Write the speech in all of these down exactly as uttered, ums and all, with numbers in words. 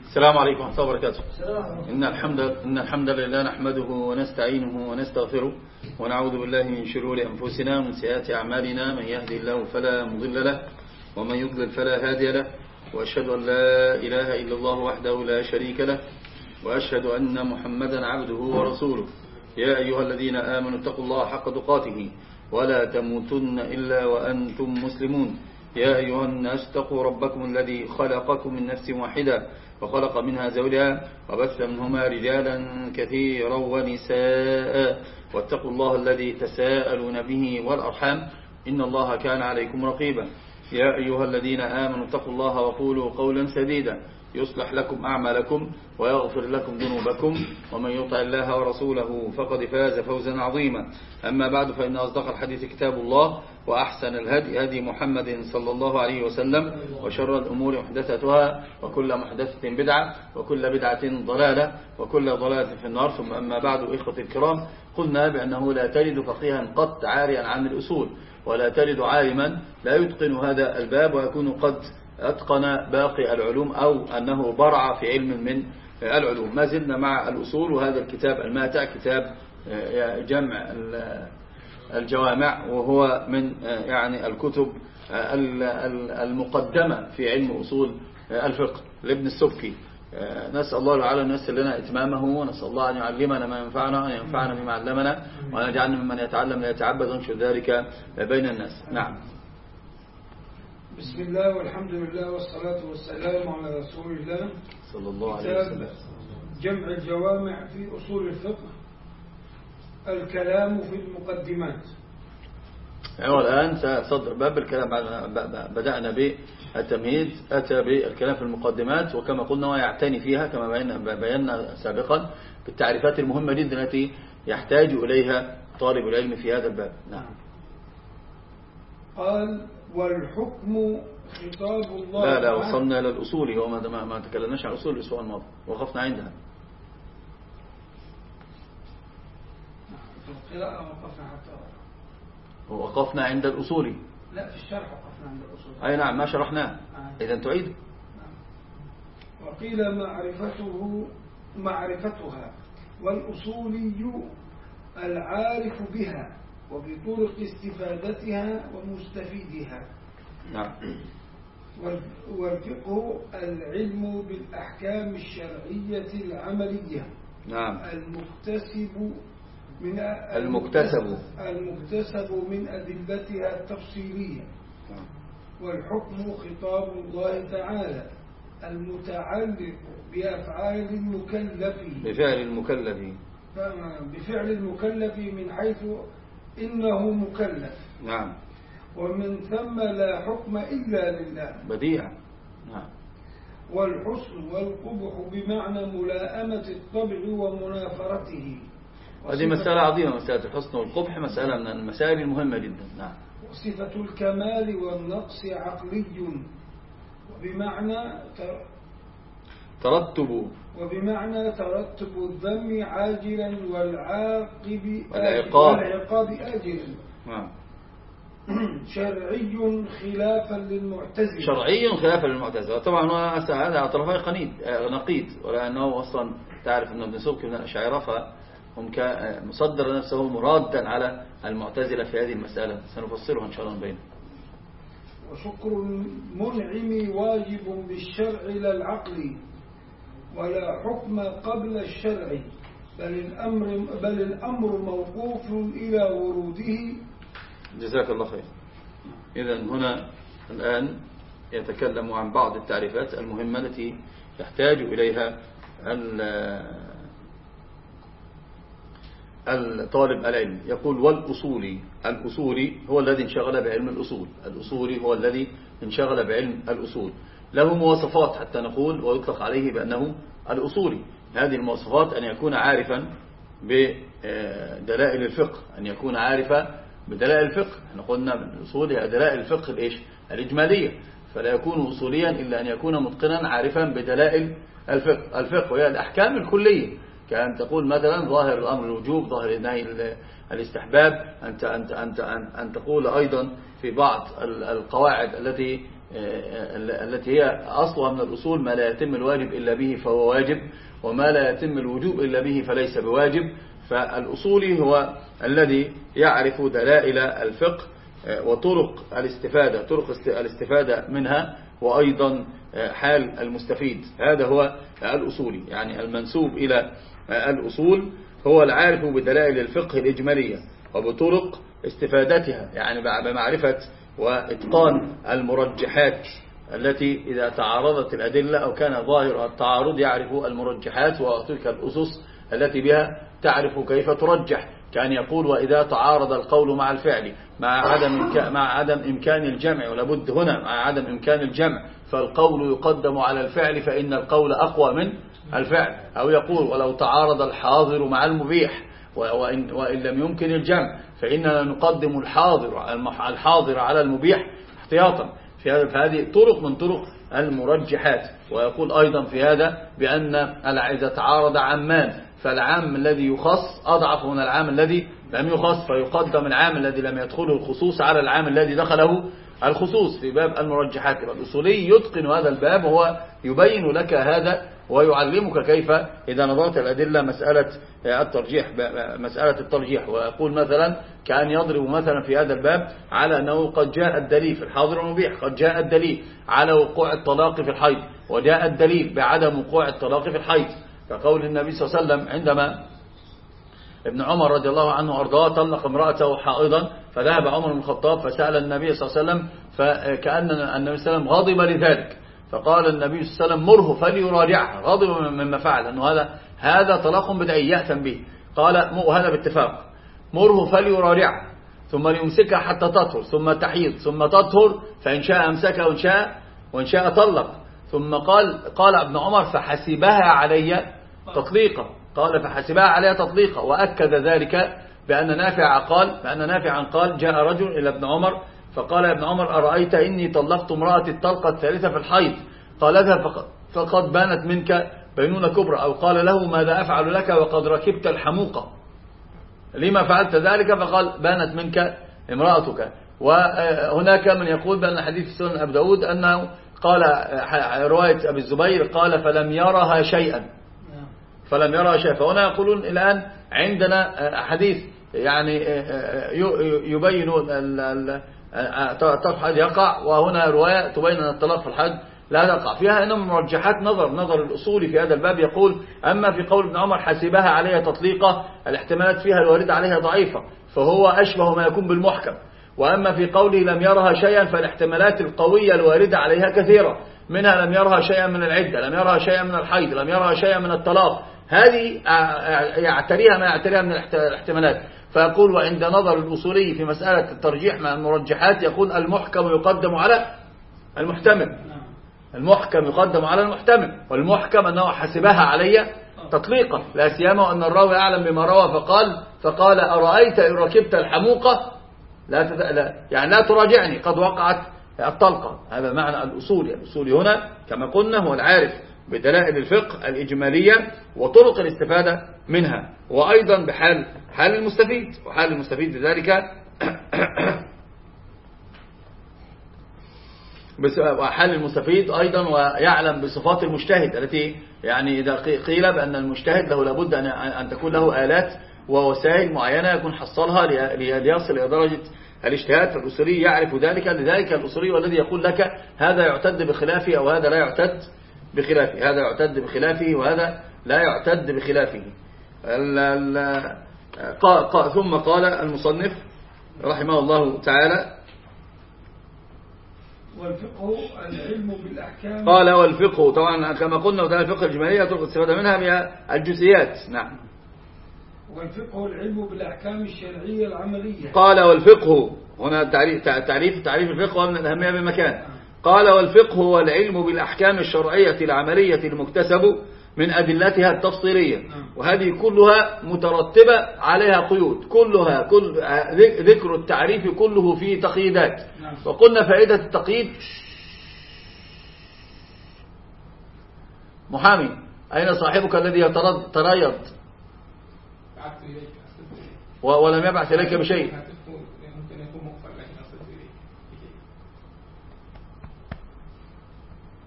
السلام عليكم ورحمة الله وبركاته. إن الحمد إن الحمد لله نحمده ونستعينه ونستغفره ونعوذ بالله من شرور أنفسنا ومن سيئات أعمالنا. من يهدي الله فلا مضل له ومن يضلل فلا هادي له، وأشهد أن لا إله إلا الله وحده لا شريك له، وأشهد أن محمدا عبده ورسوله. يا أيها الذين آمنوا اتقوا الله حق تقاته ولا تموتن إلا وأنتم مسلمون. يا أيها الناس اتقوا ربكم الذي خلقكم من نفس واحدة وخلق منها زوجها وبث منهما رجالا كثيرا ونساء، واتقوا الله الذي تساءلون به والأرحام إن الله كان عليكم رقيبا. يا أيها الذين آمنوا اتقوا الله وقولوا قولا سديدا يصلح لكم أعمالكم ويغفر لكم ذنوبكم، ومن يطع الله ورسوله فقد فاز فوزا عظيما. أما بعد، فإن أصدق الحديث كتاب الله، وأحسن الهدي هدي محمد صلى الله عليه وسلم، وشر الأمور محدثاتها، وكل محدثة بدعة، وكل بدعة ضلالة، وكل ضلالة في النار. ثم أما بعد، إخوتي الكرام، قلنا بأنه لا تجد فقيها قط عاريا عن الأصول، ولا تجد عالما لا يتقن هذا الباب ويكون قد أتقن باقي العلوم، أو أنه برع في علم من العلوم. ما زلنا مع الأصول، وهذا الكتاب الماتع كتاب جمع الجوامع، وهو من يعني الكتب المقدمة في علم أصول الفقه لابن السبكي. نسأل الله تعالى أن ييسر لنا إتمامه، ونسأل الله أن يعلمنا ما ينفعنا وأن ينفعنا بما علمنا، وأن يجعلنا ممن يتعلم لا يتعبد وينشر ذلك بين الناس. نعم. بسم الله والحمد لله والصلاة والسلام على رسول الله صلى الله عليه وسلم. جمع الجوامع في أصول الفقه، الكلام في المقدمات. والآن سأصدر باب الكلام. بدأنا بالتمهيد، أتى بالكلام في المقدمات، وكما قلنا ويعتني فيها كما بينا سابقا بالتعريفات المهمة جدا التي يحتاج إليها طالب العلم في هذا الباب. نعم. قال والحكم خطاب الله. لا لا وصلنا إلى الأصول، هو ما, ما تكلمناش عن أصول الأسبوع الماضي، وقفنا عندها. في القراءة وقفنا حتى وقفنا عند الأصول. لا، في الشرح وقفنا عند الأصول. أي نعم، ما شرحناه. آه. إذا تعيد. نعم. وقيل معرفته معرفتها، والأصولي العارف بها وبطرق استفادتها ومستفيدها. نعم. والفقه العلم بالأحكام الشرعية العملية. نعم. المكتسب من المكتسب المكتسب من أدلتها التفصيلية. نعم. والحكم خطاب الله تعالى المتعلق بأفعال المكلف بفعل المكلف بفعل المكلف من حيث إنه مكلف. نعم. ومن ثم لا حكم إلا لله. بديع. نعم. والحسن والقبح بمعنى ملائمة الطبع ومنافرته. هذه مسألة عظيمة، مسألة الحسن والقبح مسألة من المسائل المهمة جدا. نعم. وصفة الكمال والنقص عقلي، وبمعنى ترتب وبمعنى ترتب الذم عاجلا والعاقب والعقاب والعقاب آجلا. نعم. شرعي خلافا للمعتزلة. شرعي خلافا للمعتزلة. طبعا هذا على طرفي قنيد نقيض، ولأنه أصلا تعرف أن ابن سبكي من الأشاعرة، فهم مصدر نفسه مرادا على المعتزلة في هذه المسألة، سنفصلها إن شاء الله بينه. وشكر المنعم واجب بالشرع لا العقل، ولا حكم قبل الشرع، بل الأمر بل الأمر موقوف إلى وروده. جزاك الله خير. إذن هنا الآن يتكلم عن بعض التعريفات المهمة التي يحتاج إليها الطالب العلم. يقول والأصولي، الأصولي هو الذي انشغل بعلم الأصول، الأصولي هو الذي انشغل بعلم الأصول. له مواصفات حتى نقول ويطلق عليه بأنه الأصولي. هذه المواصفات أن يكون عارفا بدلائل الفقه، أن يكون عارفا بدلائل الفقه. احنا قلنا من الأصول هي دلائل الفقه الإيش؟ الإجمالية، فلا يكون أصوليا إلا أن يكون متقنا عارفا بدلائل الفقه. الفقه وهي الأحكام الكلية، كأن تقول مثلا ظاهر الأمر الوجوب، ظاهر النهي الاستحباب. أنت أنت أنت أن تقول أيضا في بعض القواعد التي التي هي أصلها من الأصول ما لا يتم الواجب إلا به فهو واجب، وما لا يتم الوجوب إلا به فليس بواجب. فالأصولي هو الذي يعرف دلائل الفقه وطرق الاستفادة طرق الاستفادة منها، وأيضا حال المستفيد. هذا هو الأصولي، يعني المنسوب إلى الأصول هو العارف بدلائل الفقه الإجمالية وبطرق استفادتها، يعني بمعرفة وإتقان المرجحات التي إذا تعارضت الأدلة أو كان ظاهر التعارض يعرف المرجحات وتلك الأسس التي بها تعرف كيف ترجح. كان يقول وإذا تعارض القول مع الفعل مع عدم مع عدم إمكان الجمع، ولابد هنا مع عدم إمكان الجمع فالقول يقدم على الفعل فإن القول أقوى من الفعل. أو يقول ولو تعارض الحاضر مع المبيح وإن, وإن لم يمكن الجمع فإننا نقدم الحاضر الحاضر على المبيح احتياطا. في هذا فهذه طرق من طرق المرجحات. ويقول أيضا في هذا بأن إذا تعارض عامان فالعام الذي يخص أضعف من العام الذي لم يخص، فيقدم العام الذي لم يدخله الخصوص على العام الذي دخله الخصوص في باب المرجحات. الأصولي يتقن هذا الباب وهو يبين لك هذا ويعلمك كيف إذا نظرت الأدلة مسألة الترجيح مسألة الترجيح. ويقول مثلا كان يضرب مثلا في هذا الباب على أنه قد جاء الدليل في الحاضر والمبيح، قد جاء الدليل على وقوع الطلاق في الحيض، وجاء الدليل بعدم وقوع الطلاق في الحيض، كقول النبي صلى الله عليه وسلم عندما ابن عمر رضي الله عنه أرضاه طلق امرأته حائضا، فذهب عمر بن الخطاب فسأل النبي صلى الله عليه وسلم، فكأن النبي صلى الله عليه وسلم غضب لذلك، فقال النبي صلى الله عليه وسلم مره فليراجعها، غضب مما فعل أنه هذا هذا طلاق بدعي يأثم به. قال وهذا باتفاق مره فليراجعها ثم ليمسكها حتى تطهر ثم تحيض ثم تطهر، فإن شاء أمسكها وإن شاء وإن شاء طلق. ثم قال قال ابن عمر فحسبها علي تطليقا، قال فحسبها علي تطليقا. وأكد ذلك بأن نافع قال بأن نافعا قال جاء رجل إلى ابن عمر فقال ابن عمر أرأيت إني طلقت امرأتي الطلقة الثالثة في الحيض، قالتها فقد بانت منك بينونة كبرى، أو قال له ماذا أفعل لك وقد ركبت الحموقة، لما فعلت ذلك؟ فقال بانت منك امرأتك. وهناك من يقول بأن حديث سنن أبي داود أنه قال رواية أبي الزبير قال فلم يرها شيئا فلم يرها شيئا. فهنا يقولون الآن عندنا حديث يعني يبين الطلاق يقع، وهنا رواية تبين أن الطلاق في الحج لا تقع. فيها إنهم مرجحات نظر نظر الأصولي في هذا الباب. يقول أما في قول ابن عمر حسبها عليها تطليقة الاحتمالات فيها الواردة عليها ضعيفة فهو أشبه ما يكون بالمحكم، وأما في قوله لم يرها شيئا فالاحتمالات القوية الواردة عليها كثيرة، منها لم يرها شيئا من العدة، لم يرها شيئا من الحيض، لم يرها شيئا من الطلاق، هذه يعتريها ما يعتريها من الاحتمالات. فيقول وعند نظر الأصولي في مسألة الترجيح مع المرجحات يقول المحكم يقدم على المحتمل، المحكم يقدم على المحتمل، والمحكم أنه حسبها علي تطليقا، لا سيما أن الراوي أعلم بما روى فقال فقال أرأيت إن ركبت الحموقة لا, تت... لا يعني لا تراجعني قد وقعت الطلقة. هذا معنى الأصولي. الأصولي هنا كما قلنا هو العارف بدلائل الفقه الإجمالية وطرق الاستفادة منها، وأيضا بحال حال المستفيد، وحال المستفيد بذلك وحال المستفيد أيضا ويعلم بصفات المجتهد التي يعني إذا قيل بأن المجتهد له لابد أن تكون له آلات ووسائل معينة يكون حصلها ليصل إلى درجة الاجتهاد. فالأصولي يعرف ذلك، لذلك الأصولي والذي يقول لك هذا يعتد بخلافه أو هذا لا يعتد بخلافه، هذا يعتد بخلافه وهذا لا يعتد بخلافه. ثم قال المصنف رحمه الله تعالى والفقه العلم بالأحكام، قال والفقه طبعا كما قلنا وده الفقه الإجمالية طرق الاستفادة منها بها الجزئيات. نعم. والفقه العلم بالأحكام الشرعية العملية. قال والفقه هنا تعريف تعريف تعريف الفقه ومن الأهمية بمكان. قال والفقه هو العلم بالأحكام الشرعية العملية المكتسب من أدلتها التفصيلية، وهذه كلها مترتبة عليها قيود، كلها كل ذكر التعريف كله فيه تقييدات. وقلنا فائدة التقييد. محامي أين صاحبك الذي يتريض ولم يبعث إليك بشيء؟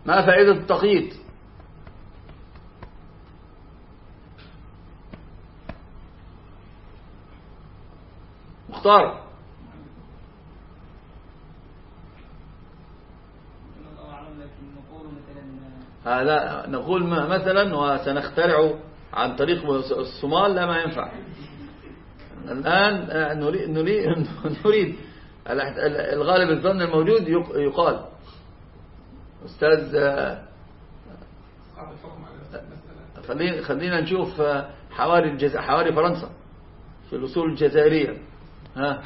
ما فائدة التقييد؟ مختار. هذا نقول مثلا وسنخترع عن طريق الصومال، لا ما ينفع. الآن نريد, نريد, نريد الغالب الظن الموجود يقال أستاذ، خلينا خلينا نشوف حواري الجز... حواري فرنسا في الأصول الجزائرية. ها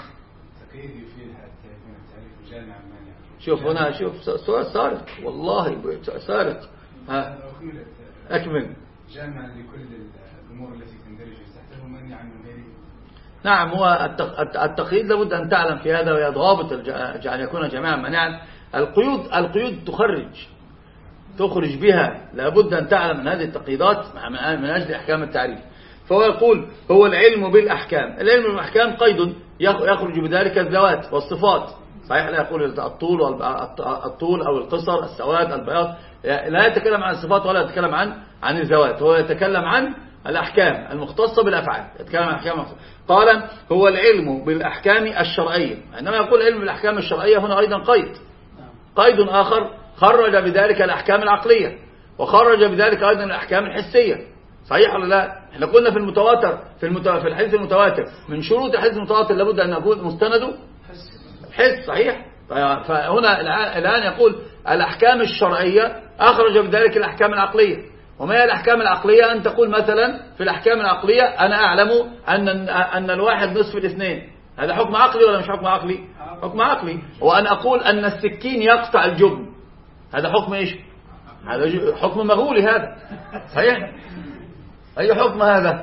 شوف هنا، شوف سؤال سارق والله سارق. ها أكمل. جامع لكل الأمور التي تندرج تحته مني عن غيره. نعم، هو التقييد لابد أن تعلم في هذا، وهي ضوابط أن يكون جميعا منعا. القيود القيود تخرج تخرج بها، لابد أن تعلم من هذه التقييدات من أجل أحكام التعريف. فهو يقول هو العلم بالأحكام. العلم بالأحكام قيد يخرج بذلك الذوات والصفات. صحيح، لا يقول الطول الطول أو القصر، السواد، البياض، لا يتكلم عن الصفات ولا يتكلم عن عن الذوات، هو يتكلم عن الأحكام المختصة بالأفعال، يتكلم عن الأحكام المختصة. قال هو العلم بالأحكام الشرعية. عندما يقول علم بالأحكام الشرعية هنا أيضا قيد قيد آخر، خرج بذلك الأحكام العقلية وخرج بذلك أيضا الأحكام الحسية. صحيح ولا لا؟ احنا قلنا في المتواتر في المتو... في الحديث المتواتر من شروط الحديث المتواتر لابد أن يكون مستنده حس. صحيح. فهنا الآن يقول الأحكام الشرعية أخرج بذلك الأحكام العقلية. وما هي الأحكام العقلية؟ أن تقول مثلا في الأحكام العقلية أنا أعلم أن أن الواحد نصف الاثنين، هذا حكم عقلي ولا مش حكم عقلي؟ حكم عقلي. وأن أقول أن السكين يقطع الجبن، هذا حكم إيش؟ هذا حكم مغولي. هذا صحيح. أي حكم هذا؟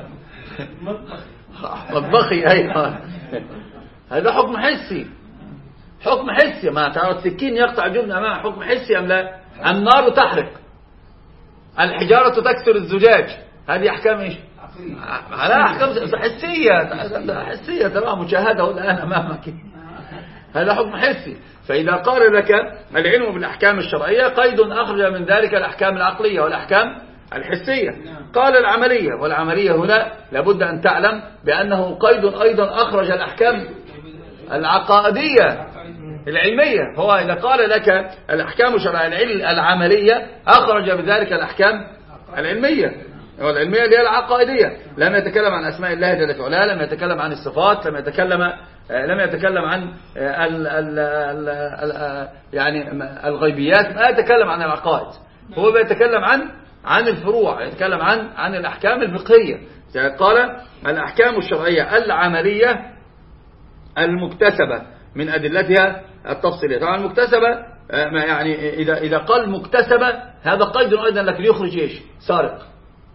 مطبخي. أيوة، هذا حكم حسي. حكم حسي. ما ترى السكين يقطع الجبن أمام حكم حسي أم لا؟ النار تحرق، الحجارة تكسر الزجاج، هذه أحكام إيش؟ على أحكام حسية حسية تمام، مشاهدة الآن أمامك، هذا حكم حسي. فإذا قال لك العلم بالأحكام الشرعية قيد أخرج من ذلك الأحكام العقلية والأحكام الحسية. قال العملية، والعملية هنا لابد أن تعلم بأنه قيد أيضا أخرج الأحكام العقائدية العلمية. فهو إذا قال لك الأحكام الشرعية العملية أخرج بذلك الأحكام العلمية والعلمية اللي هي العقائدية. لم يتكلم عن أسماء الله جل وعلا، لم يتكلم عن الصفات، لم يتكلم لم يتكلم عن ال ال ال يعني الغيبيات، ما يتكلم عن العقائد. هو بيتكلم عن عن الفروع، يتكلم عن عن الأحكام الفقهية. قال الأحكام الشرعية العملية المكتسبة من أدلتها التفصيلية. طبعا المكتسبة يعني إذا إذا قال مكتسبة هذا قيد أيضا، لكن يخرج إيش؟ سارق.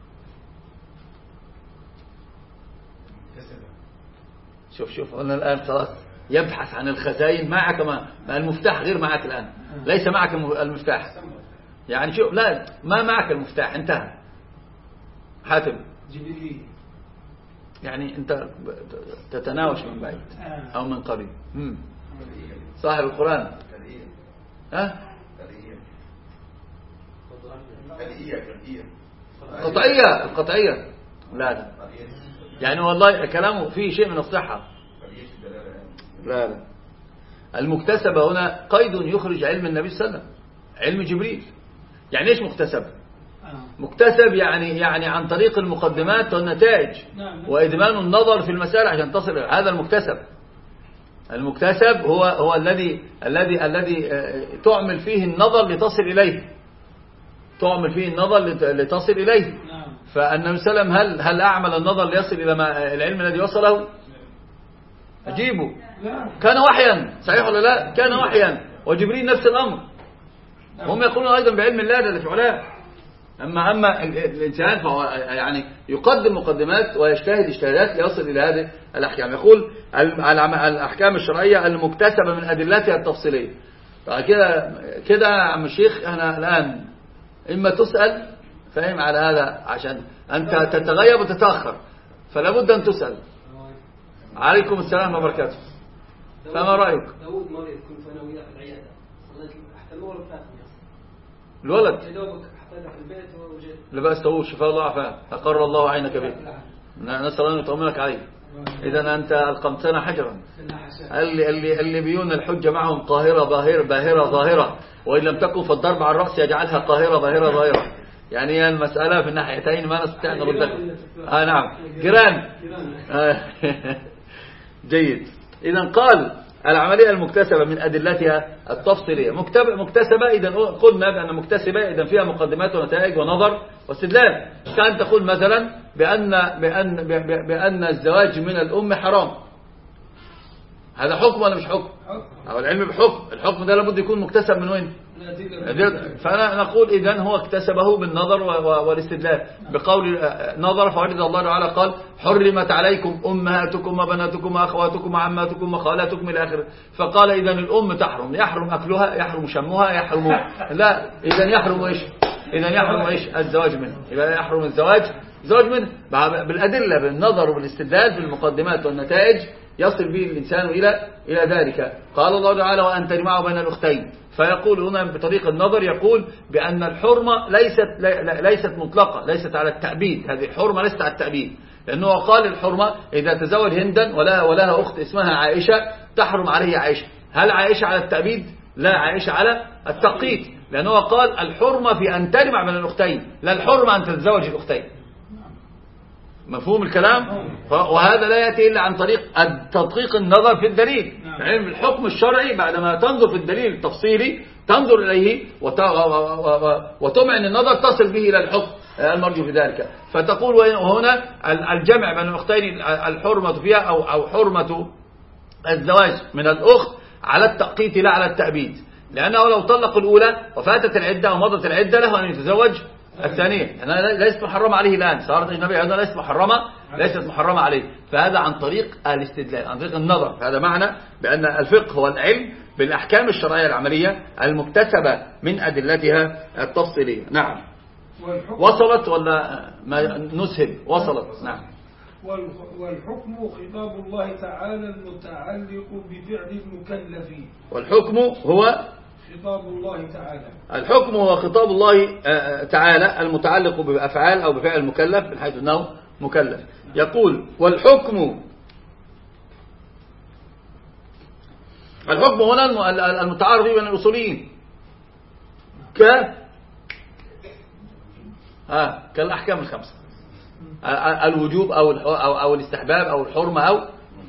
شوف شوف قلنا الآن خلاص يبحث عن الخزائن معك، ما المفتاح غير معك الآن، ليس معك المفتاح. يعني شوف، لا ما معك المفتاح، انتهى. حاتم يعني أنت تتناوش من بعيد أو من قريب. مم. صاحب القرآن ها قطعية القطعية لا لا يعني والله كلامه فيه شيء من الصحة. لا لا المكتسبة هنا قيد يخرج علم النبي صلى الله عليه وسلم، علم جبريل. يعني ايش مكتسب؟ مكتسب يعني يعني عن طريق المقدمات والنتائج وإدمان النظر في المسائل عشان تصل. هذا المكتسب. المكتسب هو هو الذي الذي الذي تعمل فيه النظر لتصل إليه، تعمل فيه النظر لتصل إليه. فالنبي صلى الله عليه وسلم هل هل أعمل النظر ليصل إلى ما العلم الذي وصله؟ أجيبه. كان وحيا. صحيح ولا لا؟ كان وحيا. وجبريل نفس الأمر. هم يقولون أيضا بعلم الله جل في علاه. أما أما الإنسان فهو يعني يقدم مقدمات ويجتهد اجتهادات ليصل إلى هذه الأحكام. يقول الأحكام الشرعية المكتسبة من أدلتها التفصيلية. فكده كده يا عم الشيخ احنا الآن إما تسأل فاهم على هذا عشان أنت تتغيب وتتأخر، فلا بد أن تسأل. عليكم السلام وبركاته. فما رأيك؟ داود مريض كنت أنا وياه في العيادة، صليت أحد الأول وثلاثة الولد يا دوبك حطيته في البيت ووجد لا بأس طول شفاء الله عافاك أقر الله عينك به نسأل الله أن يطمنك عليه. إذا أنت ألقمتنا حجرا. اللي اللي اللي بيون الحجة معهم قاهرة باهرة باهرة ظاهرة، وإن لم تكن فالضرب على الرأس يجعلها قاهرة باهرة ظاهرة. يعني هي المسألة في الناحيتين ما نستطيع أن نردها. آه نعم جيران. آه جيد. إذا قال العملية المكتسبة من أدلتها التفصيلية مكتسبة. إذا قلنا بأن مكتسبة إذا فيها مقدمات ونتائج ونظر واستدلال. كان تقول مثلا بأن بأن بأن الزواج من الأم حرام، هذا حكم ولا مش حكم؟ أو العلم بحكم، الحكم ده لابد يكون مكتسب من وين؟ فأنا نقول إذن هو اكتسبه بالنظر والاستدلال. بقول نظر فورد الله تعالى قال حرمت عليكم أمهاتكم وبناتكم وأخواتكم وعماتكم وخالاتكم إلى آخره. فقال إذن الأم تحرم، يحرم أكلها، يحرم شمها، يحرم لا إذن يحرم إيش؟ إذن يحرم إيش؟ الزواج منه. إذا يحرم الزواج زواج منه بالأدلة بالنظر والاستدلال بالمقدمات والنتائج يصل به الإنسان إلى إلى ذلك. قال الله تعالى وأن تجمعوا بين الأختين. فيقول هنا بطريق النظر يقول بأن الحرمة ليست ليست مطلقة، ليست على التأبيد. هذه الحرمة ليست على التأبيد، لأنه قال الحرمة إذا تزوج هندا ولها ولها أخت اسمها عائشة تحرم عليه عائشة. هل عائشة على التأبيد؟ لا، عائشة على التقييد، لأنه قال الحرمة في أن تجمع بين الأختين، لا الحرمة أن تتزوج الأختين. مفهوم الكلام؟ وهذا لا يأتي إلا عن طريق تدقيق النظر في الدليل. يعني الحكم الشرعي بعدما تنظر في الدليل التفصيلي تنظر إليه وتمعن النظر تصل به إلى الحكم المرجو في ذلك. فتقول وهنا الجمع بين الأختين الحرمة فيها أو أو حرمة الزواج من الأخت على التأقيت لا على التأبيد، لأنه لو طلق الأولى وفاتت العدة ومضت العدة له أن يتزوج الثانية. أنا ليست محرمة عليه الآن، صارت أجنبية هذا ليست محرمة ليست محرمة عليه. فهذا عن طريق الاستدلال، عن طريق النظر. هذا معنى بأن الفقه هو العلم بالأحكام الشرعية العملية المكتسبة من أدلتها التفصيلية. نعم. وصلت ولا ما نسهل؟ وصلت. نعم. والحكم خطاب الله تعالى المتعلق بفعل المكلف. والحكم هو خطاب الله تعالى. الحكم هو خطاب الله تعالى المتعلق بأفعال أو بفعل المكلف من حيث أنه مكلف. يقول والحكم الحكم هنا المتعارف بين الأصوليين ك آه كالأحكام الخمسة، الوجوب أو أو أو الاستحباب أو الحرمة أو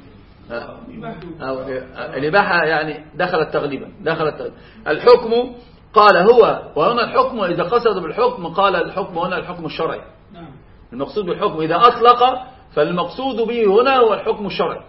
أو الإباحة، يعني دخلت تغليبا دخلت تغليبا. الحكم قال هو، وهنا الحكم إذا قصد بالحكم قال الحكم هنا الحكم الشرعي. المقصود بالحكم إذا أطلق فالمقصود به هنا هو الحكم الشرعي.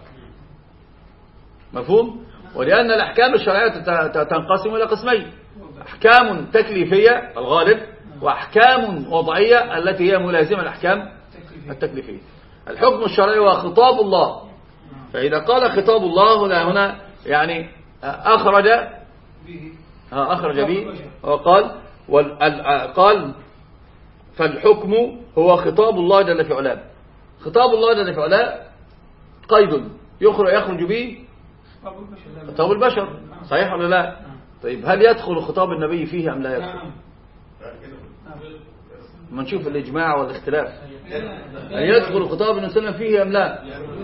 مفهوم؟ ولأن الأحكام الشرعية تنقسم إلى قسمين: أحكام تكليفية الغالب، وأحكام وضعية التي هي ملازمة الأحكام التكليفية. الحكم الشرعي هو خطاب الله. فإذا قال خطاب الله هنا هنا يعني أخرج أخرج به وقال قال فالحكم هو خطاب الله جل في علاه. خطاب الله جل في علاه قيد يخرج يخرج به خطاب البشر، صحيح ولا لا؟ طيب هل يدخل خطاب النبي فيه أم لا يدخل؟ ما نشوف الإجماع والاختلاف. هل يدخل خطاب النبي صلى الله عليه وسلم فيه أم لا؟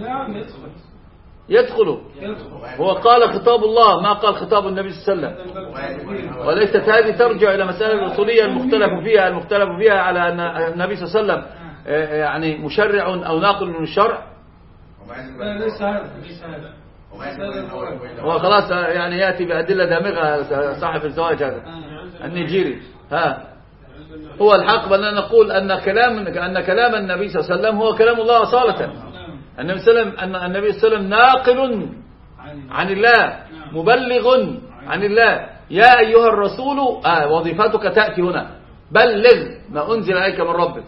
يدخل. هو قال خطاب الله، ما قال خطاب النبي صلى الله عليه وسلم. وليست هذه ترجع إلى مسألة الأصولية المختلف فيها المختلف فيها على أن النبي صلى الله عليه وسلم يعني مشرع أو ناقل من الشرع. ليس هذا ليس هذا هو خلاص يعني يأتي بأدلة دامغة صاحب الزواج هذا النيجيري. ها هو الحق بأننا نقول أن كلام أن كلام النبي صلى الله عليه وسلم هو كلام الله أصالة. النبي صلى الله عليه وسلم أن النبي صلى الله عليه وسلم ناقل عن الله مبلغ عن الله. يا أيها الرسول آه وظيفتك تأتي هنا بلغ ما أنزل عليك من ربك،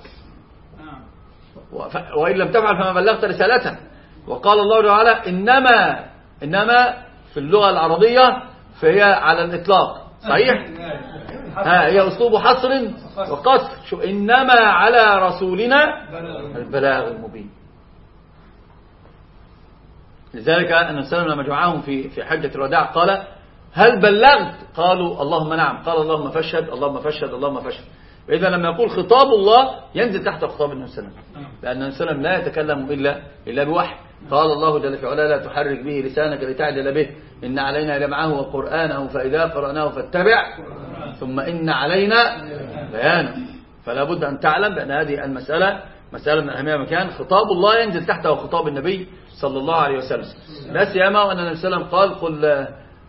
وإن لم تفعل فما بلغت رسالته. وقال الله تعالى إنما إنما في اللغة العربية فهي على الإطلاق صحيح. ها هي أسلوب حصر وقصر. شوف إنما على رسولنا البلاغ المبين. لذلك النبي صلى الله عليه وسلم لما جمعهم في في حجة الوداع قال هل بلغت؟ قالوا اللهم نعم. قال اللهم فاشهد اللهم فاشهد اللهم فاشهد. إذا لما يقول خطاب الله ينزل تحت خطاب النبي صلى الله عليه وسلم، لأن النبي صلى الله عليه وسلم لا يتكلم إلا إلا بوحي. قال الله جل في علاه لا تحرك به لسانك لتعجل به إن علينا جمعه وقرآنه فإذا قرأناه فاتبع ثم إن علينا بيانه. فلا بد أن تعلم بأن هذه المسألة مسألة من أهمية مكان. خطاب الله ينزل تحته خطاب النبي صلى الله عليه وسلم، لا سيما وأن النبي صلى الله عليه وسلم قال قل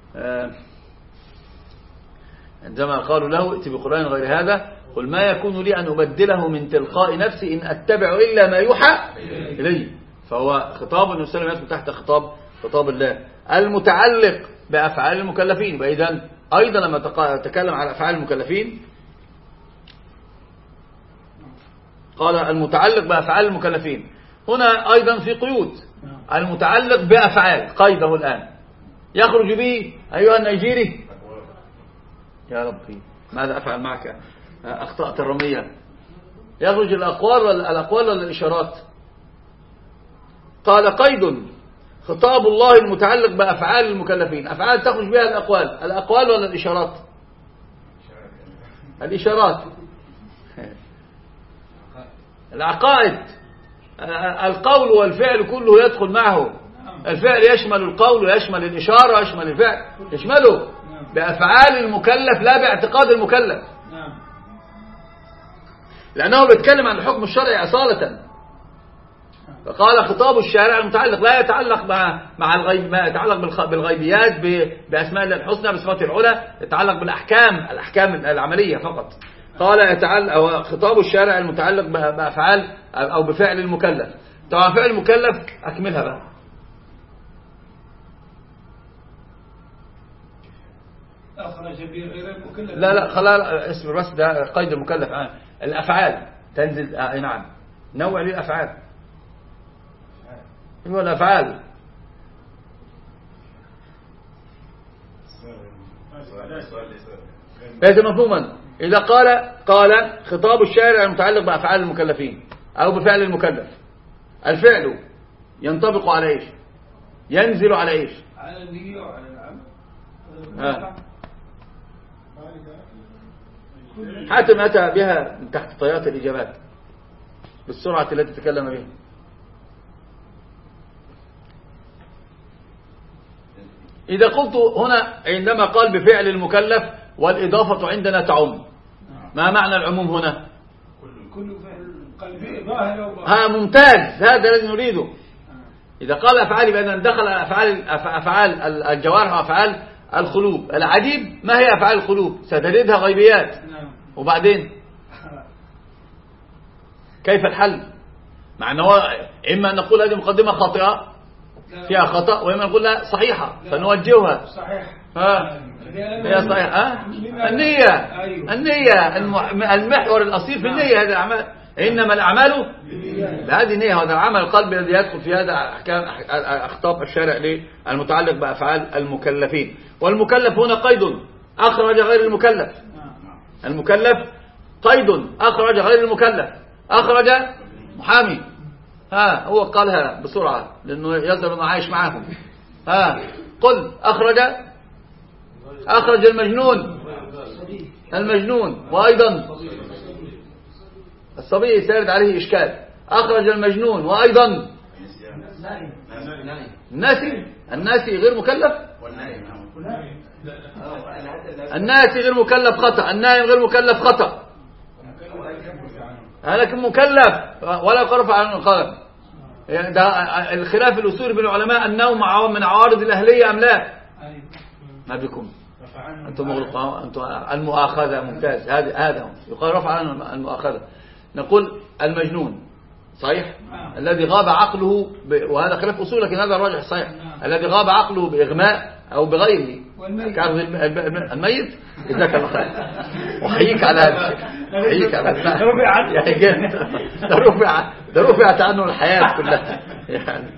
عندما قالوا له ائت بقرآن غير هذا قل ما يكون لي أن أبدله من تلقاء نفسي إن أتبع إلا ما يوحى إلي. فهو خطاب النبي صلى الله عليه وسلم يدخل تحت خطاب خطاب الله المتعلق بأفعال المكلفين. وإذا أيضا لما تكلم على أفعال المكلفين قال المتعلق بأفعال المكلفين. هنا أيضا في قيود المتعلق بأفعال قيده الآن يخرج به أيها النيجيري يا ربي ماذا أفعل معك أخطأت الرمية. يخرج الأقوال الأقوال ولا الإشارات؟ قال قيد خطاب الله المتعلق بأفعال المكلفين. أفعال تخرج بها الأقوال الأقوال ولا الإشارات؟ الإشارات العقائد القول والفعل كله يدخل معه. الفعل يشمل القول ويشمل الإشارة ويشمل الفعل يشمله بأفعال المكلف لا باعتقاد المكلف، لأنه بيتكلم عن الحكم الشرعي أصالة. فقال خطاب الشارع المتعلق لا يتعلق مع مع الغيب، ما يتعلق بالغيبيات بأسماء الله الحسنى بصفات العلى، يتعلق بالأحكام الأحكام العملية فقط. قال يتعلق خطاب الشارع المتعلق بأفعال أو بفعل المكلف. طبعا فعل المكلف أكملها بقى. أخرج به غير المكلف. لا لا خلاص اسم بس ده قيد المكلف. آه. الأفعال تنزل آه نعم نوع للأفعال هو الأفعال ليس مفهوما. إذا قال قال خطاب الشارع المتعلق بأفعال المكلفين أو بفعل المكلف، الفعل ينطبق على إيش؟ ينزل على إيش؟ على النية وعلى العمل. آه. حاتم أتى بها تحت طيات الإجابات بالسرعة التي تكلم بها. إذا قلت هنا عندما قال بفعل المكلف والإضافة عندنا تعم، ما معنى العموم هنا؟ كل فعل قلبي ظاهر وباطن. ها ممتاز، هذا الذي نريده. إذا قال أفعال بأن دخل أفعال أفعال الجوارح وأفعال القلوب. العجيب ما هي أفعال القلوب؟ ستجدها غيبيات. وبعدين كيف الحل؟ مع أنه إما أن نقول هذه مقدمة خاطئة فيها خطأ، وإما نقول لا صحيحة فنوجهها. صحيح. ها هي صحيحة. ها النية النية المحور الأصيل في النية. هذه الأعمال إنما الأعمال بهذه النية. هذا العمل القلبي الذي يدخل في هذا أحكام أخطاب الشارع المتعلق بأفعال المكلفين. والمكلف هنا قيد أخرج غير المكلف. المكلف قيد أخرج غير المكلف. أخرج محامي، ها هو قالها بسرعة لأنه يظهر أنه عايش معهم. ها قل أخرج أخرج المجنون المجنون وأيضا الصبي سيرد عليه إشكال. أخرج المجنون وأيضا الناسي الناسي غير مكلف. الناسي غير مكلف خطأ، النائم غير مكلف خطأ، لكن مكلف ولا يقرف عنه القلم. يعني ده الخلاف الأصولي بين العلماء النوم من عوارض الأهلية أم لا؟ ما بكم أنتم مغلقون. أنتم المؤاخذة ممتاز. هذا هذا يقال رفع عنه المؤاخذة. نقول المجنون صحيح الذي غاب عقله ب... وهذا خلاف أصول لكن هذا الراجح صحيح. الذي غاب عقله بإغماء أو بغيره. الميت جزاك الله خير. وحييك على هذا حييك على هذا ده رفع ده رفعت عنه الحياة كلها يعني.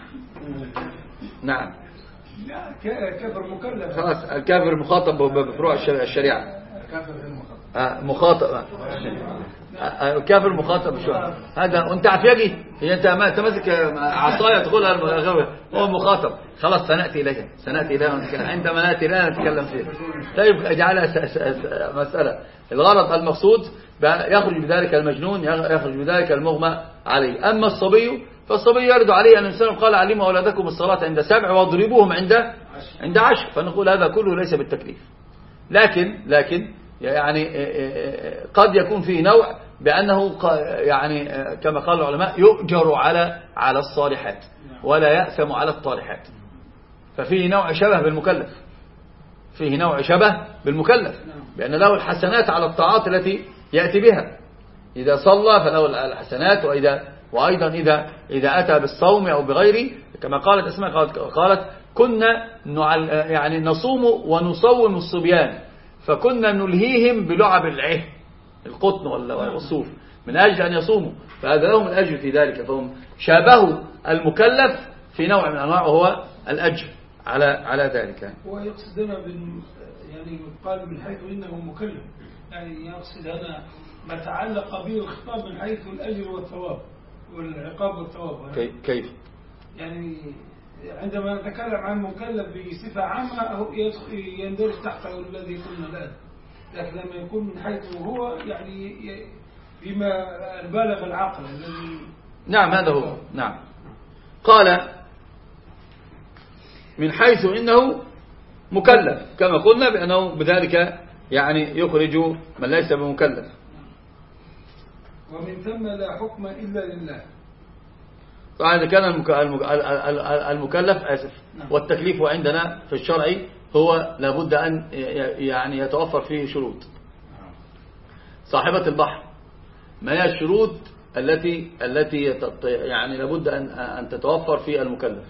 نعم كافر مكلف. خلاص الكافر مخاطب بفروع الشريعة. الكافر غير مخاطب. مخاطب كافر مخاطب شو هذا وانت عفيجي هي انت ما تمسك عصايه تقولها هو مخاطب خلاص سناتي اليها سناتي اليها عندما ناتي لا نتكلم فيها. طيب اجعلها مساله الغرض المقصود يخرج بذلك المجنون يخرج بذلك المغمى عليه. اما الصبي فالصبي يرد عليه ان الانسان قال علموا اولادكم الصلاه عند سبع واضربوهم عند عند عشر فنقول هذا كله ليس بالتكليف. لكن لكن يعني قد يكون فيه نوع بأنه يعني كما قال العلماء يؤجر على على الصالحات ولا يأثم على الطالحات. ففيه نوع شبه بالمكلف فيه نوع شبه بالمكلف بأن له الحسنات على الطاعات التي يأتي بها. إذا صلى فله الحسنات وإذا وأيضا إذا إذا أتى بالصوم أو بغيره كما قالت أسماء قالت, قالت كنا يعني نصوم ونصوم الصبيان فكنا نلهيهم بلعب العه القطن والصوف من أجل أن يصوموا فهذا لهم الأجر في ذلك. فهم شابهوا المكلف في نوع من أنواع وهو الأجر على على ذلك. ويقصد هنا يعني قال من حيث إنه مكلف يعني يقصد هنا ما تعلق به الخطاب من حيث الأجر والثواب والعقاب والثواب. كيف يعني عندما نتكلم عن مكلف بصفة عامة يندرج تحته الذي قلنا الآن لكن لما يكون من حيث هو يعني بما بالغ العقل الذي نعم هذا هو. نعم قال من حيث إنه مكلف كما قلنا بأنه بذلك يعني يخرج من ليس بمكلف. ومن ثم لا حكم إلا لله. طبعا إذا كان المكلف آسف والتكليف عندنا في الشرع هو لابد أن يعني يتوفر فيه شروط. صاحبة البحر ما هي الشروط التي التي يعني لابد أن أن تتوفر في المكلف؟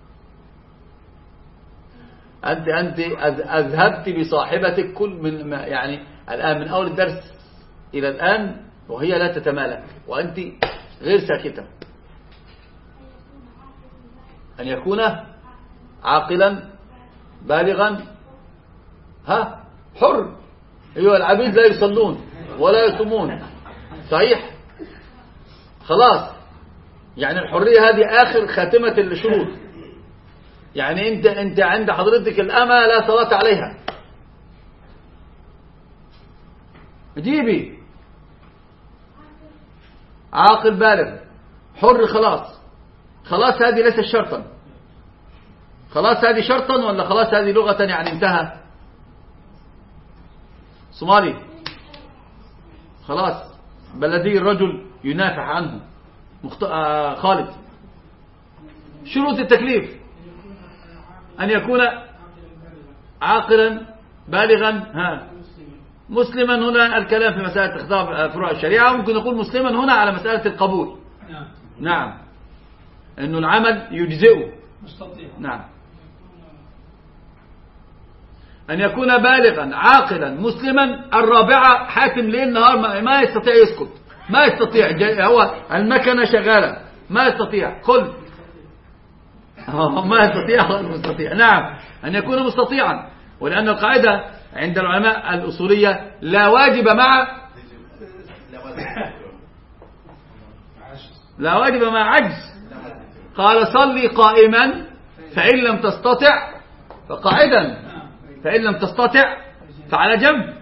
أنت أنت أذهبت بصاحبتك كل من يعني الآن من أول الدرس إلى الآن وهي لا تتمالك وأنت غير ساكتة. أن يكون عاقلا بالغا ها حر. أيها العبيد لا يصلون ولا يصومون صحيح خلاص يعني الحرية هذه آخر خاتمة الشروط. يعني أنت أنت عند حضرتك الأمة لا صلاة عليها جيبي عاقل بالغ حر خلاص خلاص هذه ليست شرطا. خلاص هذه شرطا ولا خلاص هذه لغة يعني انتهى صومالي خلاص بلدي الرجل ينافح عنه مخت... آه خالد. شروط التكليف أن يكون عاقلا بالغا ها مسلما. هنا الكلام في مسألة اختلاف فروع الشريعة ممكن نقول مسلما هنا على مسألة القبول. نعم انه العمل يجزئه مستطيع. نعم ان يكون بالغا عاقلا مسلما. الرابعة حاكم ليل نهار ما يستطيع يسكت ما يستطيع هو المكنة شغالة ما يستطيع قل ما يستطيع غير مستطيع. نعم ان يكون مستطيعا ولأن القاعدة عند العلماء الأصولية لا واجب مع لا واجب مع عجز. قال صلي قائما فإن لم تستطع فقاعدا فإن لم تستطع فعلى جنب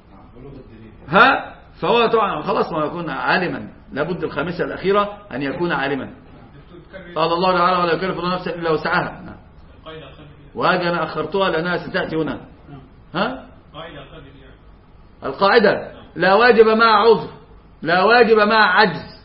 ها فهو طبعا خلاص ما يكون عالما لابد الخامسة الأخيرة أن يكون عالما. قال الله تعالى ولا يكلف الله نفسا إلا وسعها وهذا أنا أخرتها لأنها ستأتي هنا. ها القاعدة لا واجب مع عذر لا واجب مع عجز.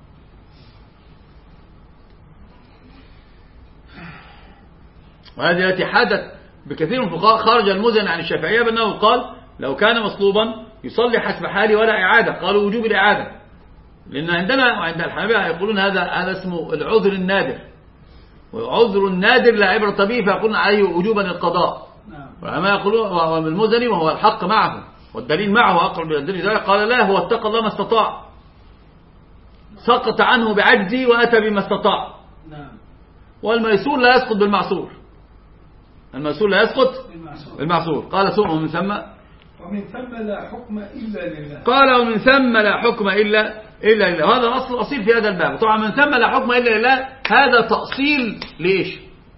وهذه التي حدث بكثير من الفقهاء خرج المزن عن الشافعية بأنه قال لو كان مصلوبا يصلي حسب حاله ولا إعادة. قالوا وجوب الإعادة لأن عندنا وعند الحنابلة يقولون هذا هذا اسمه العذر النادر وعذر النادر لا عبرة به فيقولون عليه وجوبا القضاء. وما يقولون المزني وهو الحق معه والدليل معه أقرب إلى الدليل ذلك قال لا هو اتقى الله ما استطاع سقط عنه بعجزي وأتى بما استطاع. والميسور لا يسقط بالمعصور الميسور لا يسقط بالمعصور. قال ثم من ثم ومن ثم لا حكم إلا لله. قال ومن ثم لا حكم إلا إلا لله. هذا الأصل الأصيل في هذا الباب. طبعا من ثم لا حكم إلا لله هذا تأصيل ليش؟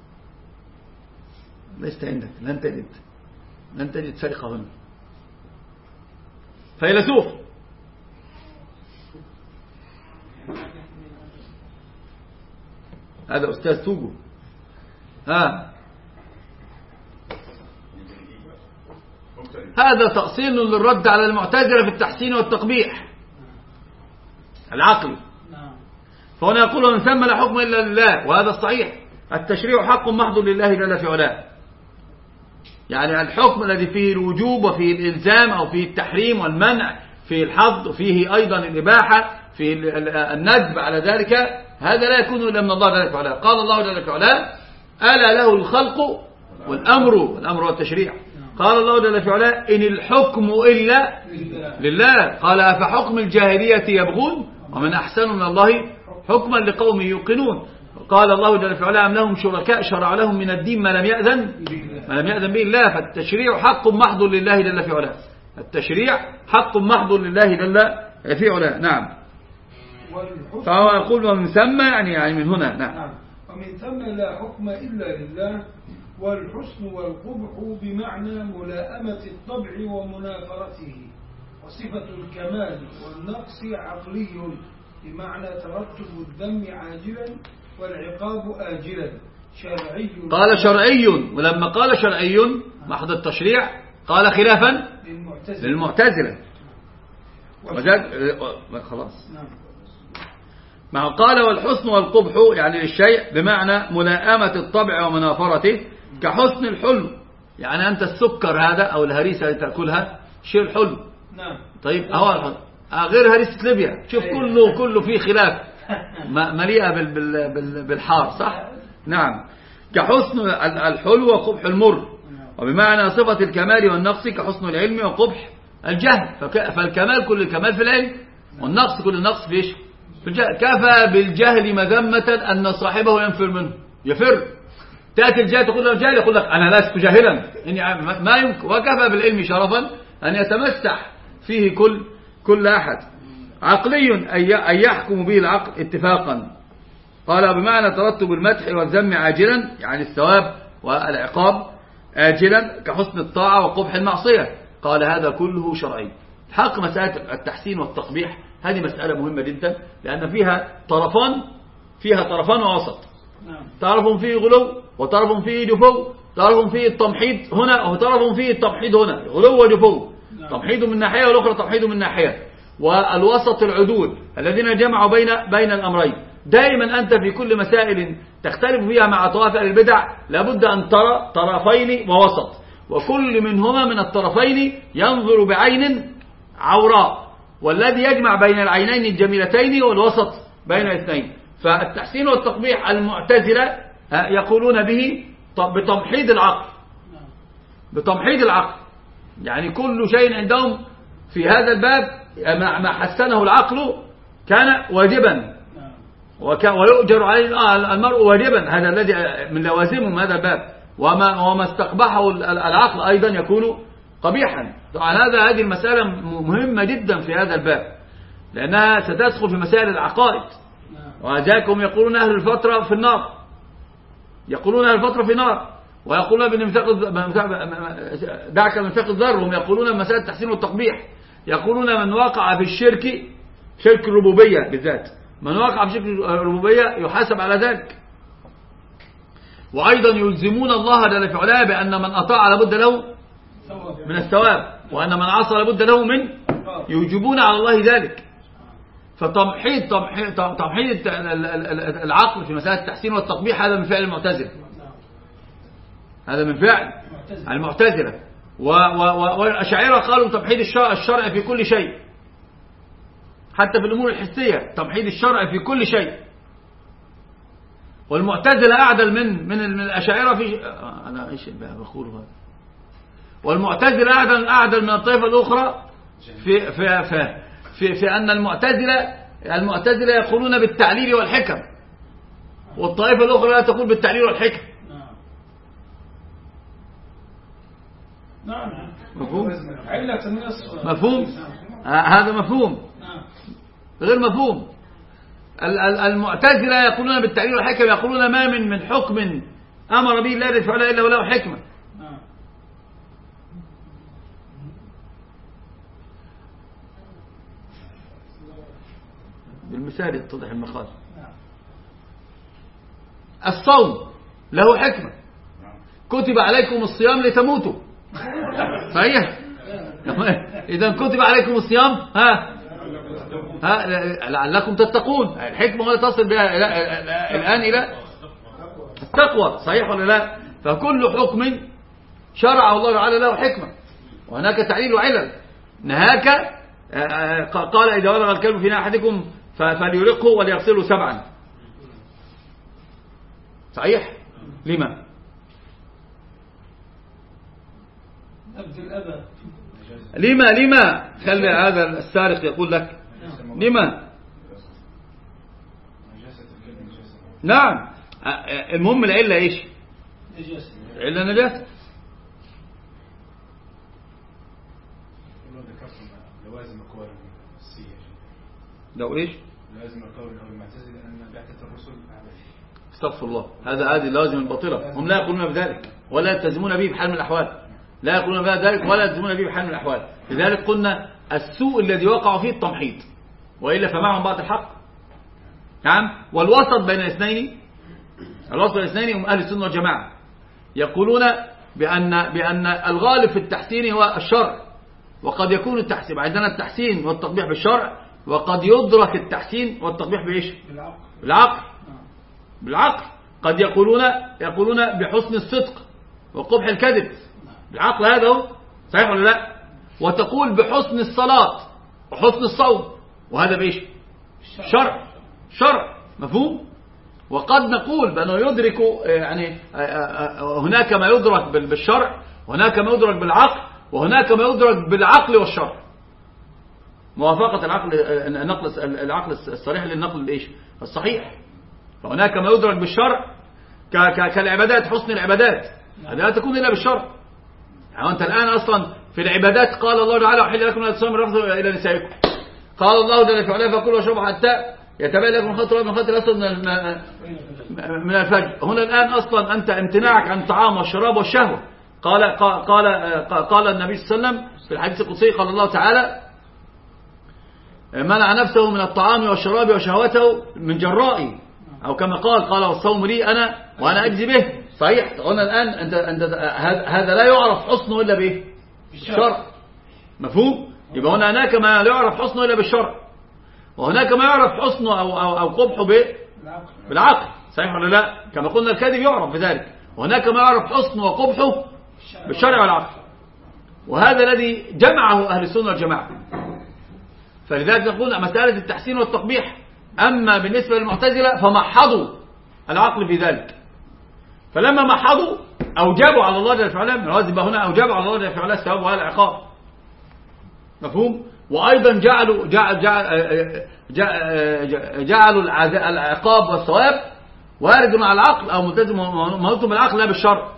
ليست عندك، لن تجد لن تجد سرقة هنا. فيلسوف هذا أستاذ توجو. ها هذا تأصيل للرد على المعتزلة في التحسين والتقبيح العقلي. فهنا يقول من ثم لا حكم إلا لله، وهذا الصحيح. التشريع حق محض لله جل في علاه، يعني الحكم الذي فيه الوجوب وفيه الإلزام أو فيه التحريم والمنع، فيه الحظ وفيه أيضا الإباحة، فيه الندب على ذلك، هذا لا يكون إلا من الله جل في علاه. قال الله جل في علاه ألا له الخلق والأمر، والأمر والتشريع. قال الله جل في علاه إن الحكم إلا لله. قال أفحكم الجاهلية يبغون ومن أحسن من الله حكما لقوم يوقنون. قال الله جل في علاه أم لهم شركاء شرع لهم من الدين ما لم يأذن ما لم يأذن به الله. فالتشريع حق محض لله جل في علاه، التشريع حق محض لله جل في علاه. نعم. فهو يقول ومن ثم يعني يعني من هنا. نعم. ومن ثم لا حكم إلا لله. والحسن والقبح بمعنى ملائمة الطبع ومنافرته. وصفة الكمال والنقص عقلي بمعنى ترتب الذم عاجلا والعقاب آجلا. شرعي قال شرعي، ولما قال شرعي محض التشريع قال خلافا للمعتزلة, للمعتزلة. خلاص. ما قال والحسن والقبح يعني للشيء بمعنى ملائمة الطبع ومنافرته، كحسن الحلو، يعني أنت السكر هذا أو الهريسة اللي تأكلها شيء الحلو. نعم. طيب هو غير هريسة ليبيا، شوف كله كله فيه خلاف، مليئة بالحار، صح؟ نعم. كحسن الحلو وقبح المر، وبمعنى صفة الكمال والنقص كحسن العلم وقبح الجهل. فالكمال كل الكمال في العلم، والنقص كل النقص في ايش؟ في الجهل. كفى بالجهل مذمة أن صاحبه ينفر منه، يفر. تأتي الجاهل تقول له جاهل، يقول لك أنا لست جاهلا، إني ما يمكن. وكفى بالعلم شرفا أن يتمسح فيه كل كل أحد. عقلي أن يحكم به العقل اتفاقا. قال بمعنى ترتب المدح والذم عاجلا، يعني الثواب والعقاب آجلا، كحسن الطاعة وقبح المعصية. قال هذا كله شرعي. حق مسألة التحسين والتقبيح هذه مسألة مهمة جدا، لأن فيها طرفان فيها طرفان ووسط. طرف فيه غلو وطرف فيه جفو، طرف فيه التمحيض هنا وطرف فيه التمحيض هنا، غلو وجفو، تمحيض من ناحية والأخرى تمحيض من ناحية. والوسط العدول الذين جمعوا بين بين الأمرين. دائما أنت في كل مسائل تختلف فيها مع طوائف أهل البدع لابد أن ترى طرفين ووسط، وكل منهما من الطرفين ينظر بعين عوراء، والذي يجمع بين العينين الجميلتين والوسط بين الاثنين. فالتحسين والتقبيح المعتزلة يقولون به بتمحيض العقل، بتمحيض العقل، يعني كل شيء عندهم في هذا الباب ما حسنه العقل كان واجبا ويؤجر عليه المرء واجبا. هذا الذي من لوازمهم هذا الباب. وما, وما استقبحه العقل أيضا يكون قبيحا. طبعا هذا هذه المسألة مهمة جدا في هذا الباب، لأنها ستدخل في مسائل العقائد. وذاكم يقولون أهل الفترة في النار، يقولون أهل الفترة في النار، ويقولون دعك من فقه الذر. هم يقولون مسألة التحسين والتقبيح، يقولون من وقع في الشرك، شرك الربوبية بالذات، من وقع في شرك الربوبية يحاسب على ذلك. وأيضا يلزمون الله جل في علاه بأن من أطاع لابد له من الثواب، وأن من عصى لابد له من، يوجبون على الله ذلك. فتمحيض تمحيض تمحيض العقل في مسألة التحسين والتقبيح هذا من فعل المعتزلة، هذا من فعل المعتزلة. والأشاعرة قالوا تمحيض الشرع في كل شيء، حتى في الأمور الحسية تمحيض الشرع في كل شيء. والمعتزلة أعدل من من الأشاعرة في أنا إيش بقول هذا. والمعتزلة أعدل أعدل من الطائفة الأخرى في في في في, في أن المعتزلة المعتزلة يقولون بالتعليل والحكم، والطائفة الأخرى لا تقول بالتعليل والحكم. نعم. مفهوم علة النصف مفهوم هذا مفهوم غير مفهوم. المعتزلة يقولون بالتعليل والحكم، يقولون ما من من حكم أمر به لا يفعله إلا وله حكمة. بالمثال يتضح المقال. الصوم له حكمة، كتب عليكم الصيام لتموتوا، صحيح؟ إذا كتب عليكم الصيام ها ها لعلكم تتقون، الحكمة ولا تصل بها الآن إلى التقوى، صحيح ولا لا؟ فكل حكم شرع الله تعالى له حكمة، وهناك تعليل وعلل. نهاك قال إذا ولغ الكلب في أحدكم فليرقه وليغسله سبعا، صحيح؟ لما؟ لما لما خلي هذا السارق يقول لك لما؟ نعم، المهم العلة ايش؟ علة نجاسة. لو ايش؟ لازم القول او المعتزله ان بعثه الرسل استغفر الله، هذا هذه لازم الباطله، هم لا يقولون بذلك ولا يلتزمون به بحال من الاحوال، لا يقولون بذلك ولا يلتزمون به بحال من الاحوال. لذلك قلنا السوء الذي وقع فيه التمحيط، والا فمعهم بعض الحق. نعم. والوسط بين الاثنين، الوسط بين الاثنين هم اهل السنه والجماعه، يقولون بان بان الغالب في التحسين هو الشرع، وقد يكون التحسين عندنا التحسين والتقبيح بالشرع، وقد يدرك التحسين والتقبيح بايش؟ بالعقل. بالعقل بالعقل قد يقولون يقولون بحسن الصدق وقبح الكذب بالعقل، هذا هو صحيح ولا لا؟ وتقول بحسن الصلاة وحسن الصوم، وهذا بايش؟ شرع شرع مفهوم. وقد نقول بأنه يدرك يعني هناك ما يدرك بالشرع، وهناك ما يدرك بالعقل، وهناك ما يدرك بالعقل والشرع، موافقة العقل النقل العقل الصريح للنقل الايش؟ الصحيح. فهناك ما يدرك بالشرع كالعبادات، حسن العبادات هذا لا تكون إلا بالشرع. يعني أنت الآن أصلا في العبادات قال الله تعالى وحل لكم أن تصوموا الرفث إلى نسائكم، قال الله جل في علاه فكلوا واشربوا حتى يتبين لكم الخيط الأبيض من الخيط الأسود من الفجر. هنا الآن أصلا أنت امتناعك عن الطعام والشراب والشهوة، قال قال قال النبي صلى الله عليه وسلم في الحديث القدسي قال الله تعالى منع نفسه من الطعام والشراب وشهوته من جرائي، أو كما قال قال والصوم لي أنا وأنا أجزي به، صحيح. قلنا الآن أنت أنت هذا لا يعرف حسنه إلا به بالشرع، مفهوم. يبقى هنا هناك ما لا يعرف حسنه إلا بالشرع، وهناك ما يعرف حسنه أو أو أو قبحه بالعقل، صحيح ولا لا؟ كما قلنا الكذب يعرف بذلك، وهناك ما يعرف حسنه وقبحه بالشرع والعقل، وهذا الذي جمعه أهل السنة والجماعة. فلذلك نقول مسألة التحسين والتقبيح، أما بالنسبة للمعتزلة فمحضوا العقل في ذلك، فلما محضوا أوجبوا على الله جل وعلا، من الواجب هنا أوجبوا على الله جل وعلا الثواب والعقاب، مفهوم. وأيضا جعلوا جعل جعل جعلوا العقاب والثواب وارد على العقل أو ملتزم موته بالعقل لا بالشرع.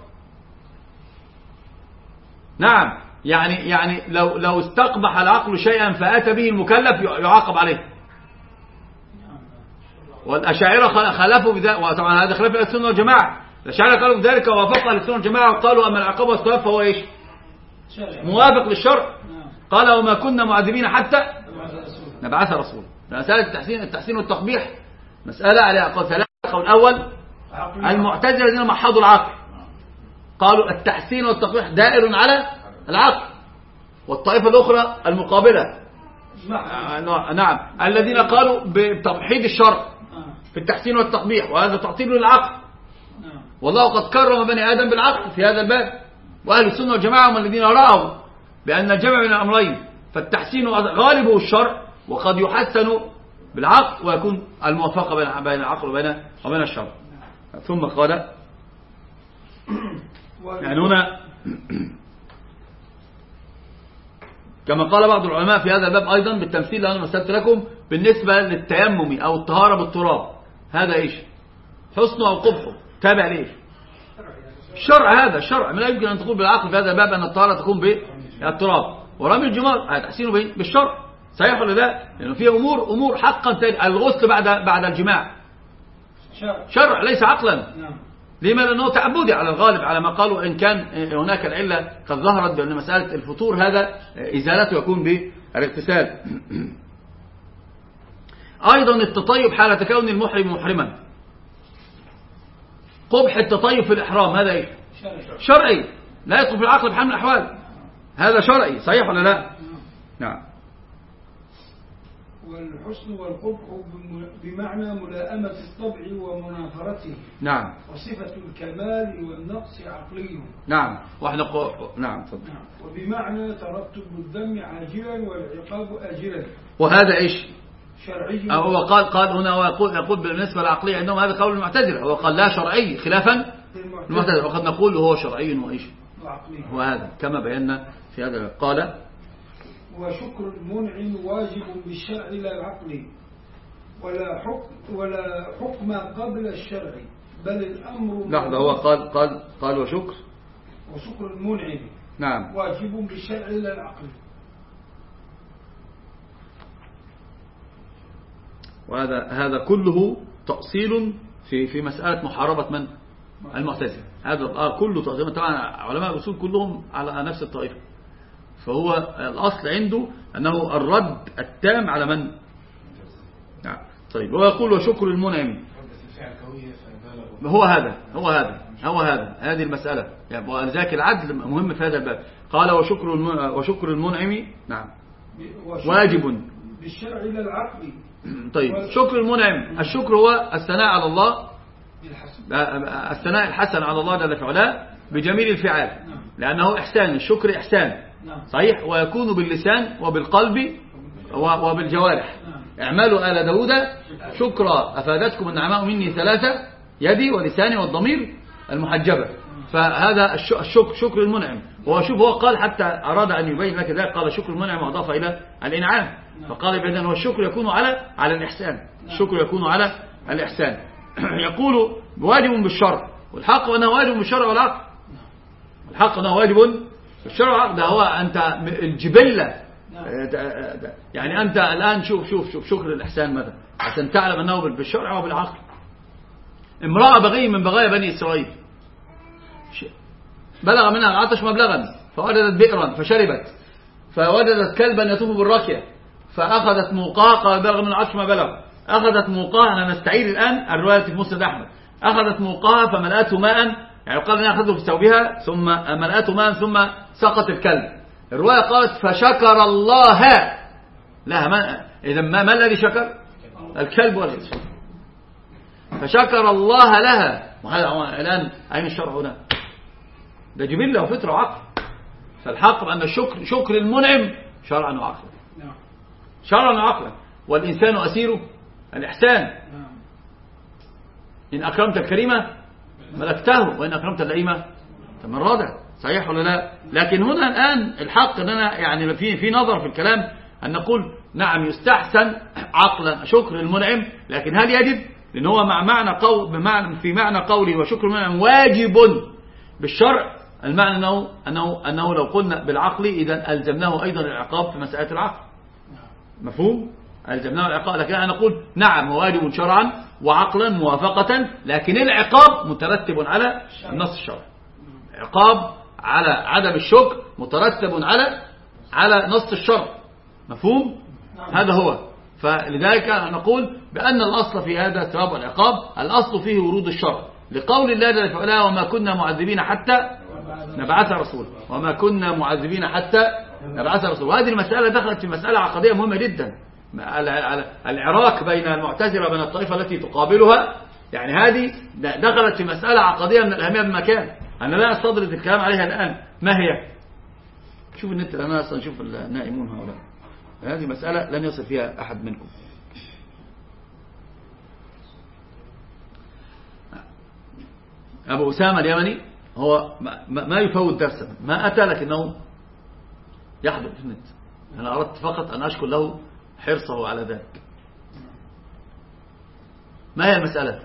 نعم، يعني يعني لو لو استقبح العقل شيئا فأتى به المكلف يعاقب عليه. والأشاعرة خلفوا بذلك، وطبعا هذا خلاف السنة والجماعة. الأشاعرة قالوا بذلك ووافقوا على السنة والجماعة، وقالوا أما العقاب والثواب فهو إيش؟ موافق للشرع. قال وما كنا معذبين حتى نبعث رسولا. مسألة التحسين التحسين والتقبيح مسألة على أقوال ثلاثة. القول الأول المعتزلة الذين محضوا العقل قالوا التحسين والتقبيح دائر على العقل، والطائفة الأخرى المقابلة نعم الذين قالوا بتوحيد الشرع في التحسين والتقبيح، وهذا تعطيل للعقل، والله قد كرم بني آدم بالعقل في هذا الباب. وأهل السنة والجماعة هم الذين رأوا بأن الجمع بين الأمرين، فالتحسين غالبه الشرع، وقد يحسن بالعقل ويكون الموافقة بين العقل وبين وبين الشرع. ثم قال يعني هنا كما قال بعض العلماء في هذا الباب أيضا بالتمثيل اللي أنا مثلت لكم بالنسبة للتيمم أو الطهارة بالتراب، هذا إيش؟ حسنه أو قبحه تابع ليش؟ الشرع. هذا الشرع، لا يمكن أن تقول بالعقل في هذا الباب أن الطهارة تكون التراب، ورمي الجمار تحسينه بالشرع. صحيح ولا لا؟ لأنه في أمور أمور حقا. الغسل بعد بعد الجماع شرع ليس عقلا. لما؟ لأنه تعبدي على الغالب على ما قالوا، إن كان هناك العلة قد ظهرت بأن مسألة الفطور هذا إزالته يكون بالاغتسال. أيضا التطيب حال كون المحرم محرما. قبح التطيب في الإحرام هذا إيه؟ شرعي، لا يدخل في العقل بحال من الأحوال، هذا شرعي. صحيح ولا لا؟ نعم. والحسن والقبح بمعنى ملائمة الطبع ومنافرته. نعم. وصفة الكمال والنقص عقلي. نعم. واحنا قو... نعم تفضل. نعم. وبمعنى ترتب الدم عاجلا والعقاب آجلا. وهذا ايش؟ شرعي. هو قال قال هنا ويقول يقول بالنسبة للعقلية عندهم هذا قول المعتزلة، هو قال لا شرعي خلافا المعتزلة، وقد نقول هو شرعي وايش؟ وعقلي. وهذا كما بينا في هذا. قال وشكر المنعم واجب بالشرع لا العقل، ولا حكم ولا حكم قبل الشرع، بل الأمر. لحظة، هو قال قال قال وشكر وشكر المنعم نعم واجب بالشرع لا العقل. وهذا هذا كله تأصيل في في مسألة محاربة من؟ المعتزلة. هذا كله تأصيل. طبعا علماء الأصول كلهم على نفس الطائفة، فهو الأصل عنده أنه الرد التام على من؟ نعم. طيب، ويقول وشكر المنعم هو هذا هو هذا هو هذا هذه المسألة يعني، ولذلك العدل مهم في هذا الباب. قال وشكر وشكر المنعم نعم واجب بالشرع إلى العقل. طيب، شكر المنعم، الشكر هو الثناء على الله، الثناء الحسن على الله جل في علاه بجميل الفعال، لأنه إحسان. الشكر إحسان صحيح، ويكون باللسان وبالقلب وبالجوارح. اعملوا آل داود شكرا أفادتكم النعماء مني ثلاثة، يدي ولساني والضمير المحجبة. فهذا الشكر شكر المنعم. هو شوف هو قال حتى أراد أن يبين لك ذلك، قال شكر المنعم وأضاف إلى الإنعام، فقال بأنه الشكر يكون على على الإحسان. الشكر يكون على الإحسان. يقول واجب بالشرع، والحق أنه واجب بالشرع والعقل. الحق أنه واجب بالشرع والعقل. ده هو أنت الجبلة يعني. أنت الآن شوف شوف شوف شكر الإحسان مثلا عشان تعلم أنه بالشرع وبالعقل. امرأة بغي من بغايا بني إسرائيل بلغ منها العطش مبلغا، فوجدت بئرا فشربت، فوجدت كلبا يطوف بالراكية فأخذت موقاها، قال بلغ من العطش ما بلغ، أخذت موقاها. أنا نستعيد الآن الرواية في مسند أحمد. أخذت موقاها فملأته ماء، يعني قال أن أخذه في ثوبها ثم ملأته ماء ثم سقط الكلب. الرواية قالت فشكر الله لها. ما إذا ما, ما الذي شكر؟ الكلب والغش. فشكر الله لها. وهذا الآن أين الشرع هنا؟ ده جبلة وفطرة وعقل. فالحق بأن الشكر شكر المنعم شرعا وعقلا، شرعا وعقلا. والإنسان أسيره الإحسان. إن أكرمت الكريمة ملكته، وإن أكرمت اللئيمة تمرده. صحيح ولا لا؟ لكن هنا الآن الحق أننا يعني في في نظر في الكلام أن نقول نعم يستحسن عقلا شكر المنعم، لكن هل يجب؟ لأن هو مع معنى قول بمعنى في معنى قولي وشكر المنعم واجب بالشرع، المعنى أنه أنه أنه لو قلنا بالعقل إذا ألزمناه أيضا العقاب في مسألة العقل. مفهوم؟ ألزمناه العقاب. لكن أنا نقول نعم واجب شرعا وعقلا موافقة، لكن العقاب مترتب على النص الشرعي. عقاب على عدم الشكر مترتب على على نص الشرع. مفهوم؟ هذا هو. فلذلك نقول بأن الأصل في هذا الثواب والعقاب الأصل فيه ورود الشرع، لقول الله جل وعلا وما كنا معذبين حتى نبعث رسولا، وما كنا معذبين حتى نبعث رسولا. وهذه المسألة دخلت في مسألة عقدية مهمة جدا، العراك بين المعتزلة وبين الطائفة التي تقابلها. يعني هذه دخلت في مسألة عقدية من الأهمية بمكان أنا لا أستدرك الكلام عليها الآن. ما هي؟ شوف النت الآن أصلا، شوف النائمون هؤلاء. هذه مسألة لن يصل فيها أحد منكم. أبو أسامة اليمني هو ما يفوت درسا، ما أتى لكنه يحضر في النت. أنا أردت فقط أن أشكر له حرصه على ذلك. ما هي المسألة؟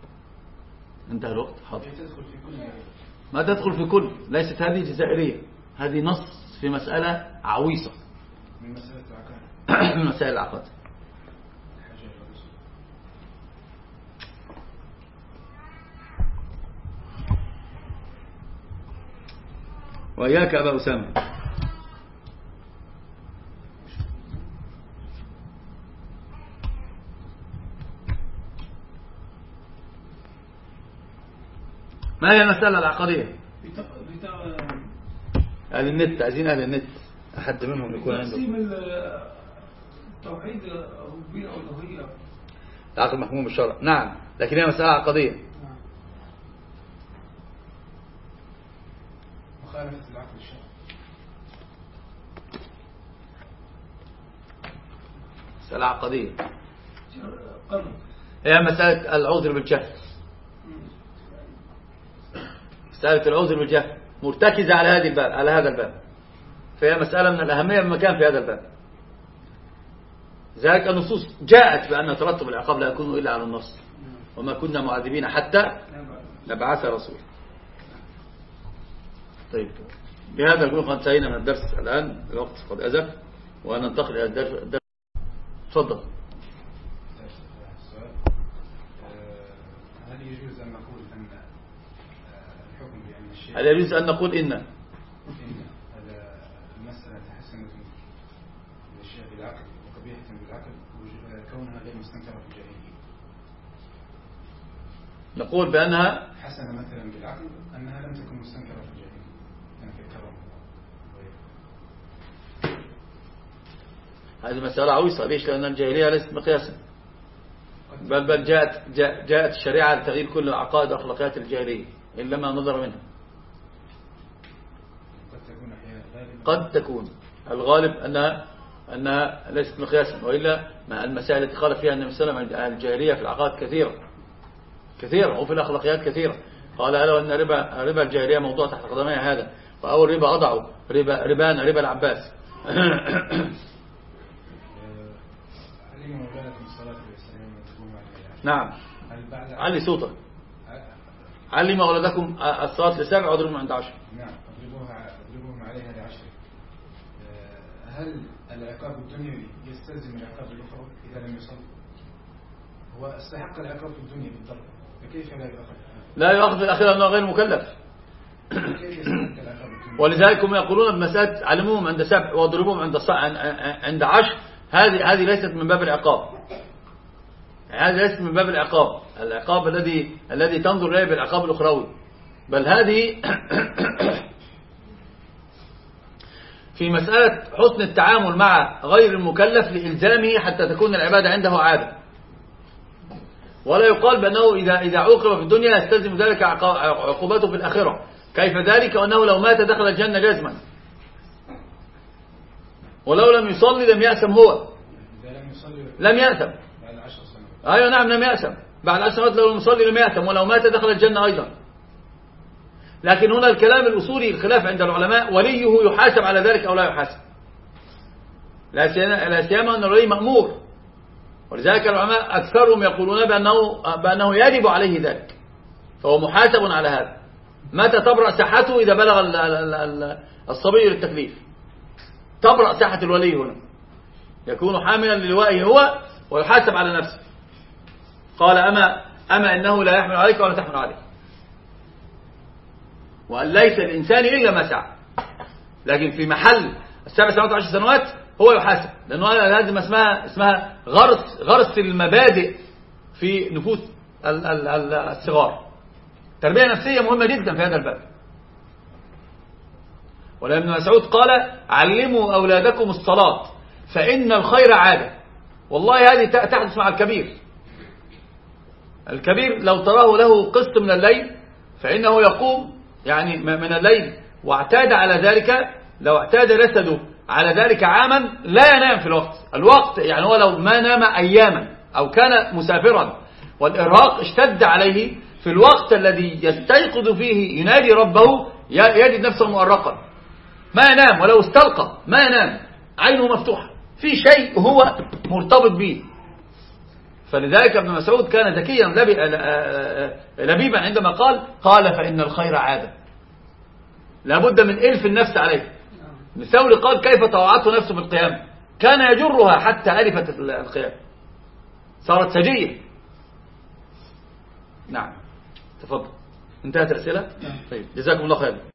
انتهى الوقت. حاضر. ما تدخل في كل، ليست هذه جزائرية. هذه نص في مسألة عويصة من مسألة العقائد من مسائل العقائد. وإياك أبا أسامة. ما هي المسألة العقدية؟ أهل النت، عايزين أهل النت أحد منهم يكون عنده تقسيم التوحيد الربوبية أو الألوهية. العقل محكوم بالشرع، نعم، لكن هي مسألة عقدية. مخالفة العقل الشرعي. مسألة عقدية. هي مسألة العذر بالجهل. مسألة العذر بالجهل مرتكزة على هذه الباب، على هذا الباب، فهي مسألة من الأهمية بمكان في هذا الباب. ذلك النصوص جاءت بأن يترتب العقاب لا يكون إلا على النص، وما كنا معذبين حتى نبعث رسول. طيب، بهذا نكون قد انتهينا من الدرس الآن، الوقت قد أزف، وننتقل إلى الدرس. تفضل. هل يجوز أن نقول أن الحكم بأن الشيء هل يجوز أن نقول إن إن هذا المسألة تحسنت الأشياء بالعقل وقبيحة بالعقل كونها غير مستنكرة في الجاهلية؟ نقول بأنها حسنة مثلا بالعقل أنها لم تكن مستنكرة في الجاهلية، كانت الكرم. هذه مسألة عويصة. ليش؟ لأن الجاهلية ليست مقياسا، بل بل جاءت جاءت الشريعة لتغيير كل العقائد وأخلاقيات الجاهلية إلا ما نظر منها. قد تكون أحيانا غالبا، قد تكون الغالب أنها أنها ليست مقياسا، وإلا ما المسائل التي قال فيها النبي صلى الله عليه وسلم عند الجاهلية في العقائد كثيرة كثيرة وفي الأخلاقيات كثيرة. قال ألا وأن ربا ربا الجاهلية موضوع تحت قدمي هذا، فأول ربا أضعه ربا ربان ربا العباس. نعم، علي صوتك. علم أولادكم الصلاة لسبع واضربوهم عند عشر. نعم، اضربوها اضربوهم عليها لعشر. هل العقاب الدنيوي يستلزم العقاب الأخرى إذا لم يصل؟ هو استحق العقاب في الدنيا بالضرب، فكيف لا يؤخذ؟ لا يؤخذ في الأخير أنه غير مكلف. كيف يستحق العقاب الدنيوي؟ ولذلك هم يقولون بمسألة علموهم عند سبع واضربوهم عند عند عشر، هذه هذه ليست من باب العقاب. هذا ليس من باب العقاب، العقاب الذي الذي تنظر إليه بالعقاب الأخروي، بل هذه في مسألة حسن التعامل مع غير المكلف لإلزامه حتى تكون العبادة عنده عادة. ولا يقال بأنه إذا إذا عوقب في الدنيا يستلزم ذلك عقوبته في الآخرة. كيف ذلك وأنه لو مات دخل الجنة جزما، ولو لم يصلي لم يأثم هو، لم يأثم. أيوة نعم، لم يأثم بعد عشر سنوات. لو لم يصلي لم يأثم، ولو مات دخل الجنة أيضا. لكن هنا الكلام الأصولي الخلاف عند العلماء، وليه يحاسب على ذلك أو لا يحاسب. لا سيما أن الولي مأمور، ولذلك العلماء أكثرهم يقولون بأنه, بأنه يجب عليه ذلك، فهو محاسب على هذا. متى تبرأ صحته؟ إذا بلغ الصبي للتكليف تبرأ صحة الولي، هنا يكون حاملا للوائه هو ويحاسب على نفسه. قال أما, أما إنه لا يحمل عليك ولا تحمل عليك، وأن ليس الإنسان إلا ما سعى. لكن في محل السبع سنوات وعشر سنوات هو يحاسب، لأنه هذه ما اسمها اسمها غرس غرس المبادئ في نفوس الصغار. تربية نفسية مهمة جدا في هذا الباب. ولأن ابن مسعود قال علموا أولادكم الصلاة فإن الخير عادة. والله هذه تحدث مع الكبير. الكبير لو تراه له قسط من الليل فإنه يقوم يعني من الليل واعتاد على ذلك، لو اعتاد جسده على ذلك عاما لا ينام في الوقت الوقت يعني هو لو ما نام أياما أو كان مسافرا والإرهاق اشتد عليه، في الوقت الذي يستيقظ فيه ينادي ربه يجد نفسه مؤرقا، ما ينام، ولو استلقى ما ينام، عينه مفتوحة، في شيء هو مرتبط به. فلذلك ابن مسعود كان ذكيا لبيبا عندما قال قال فإن الخير عادة. لابد من إلف النفس عليه. الثوري قال كيف طوعته نفسه في القيام، كان يجرها حتى ألفت القيام صارت سجية. نعم تفضل. انتهت الأسئلة. طيب جزاكم الله خير.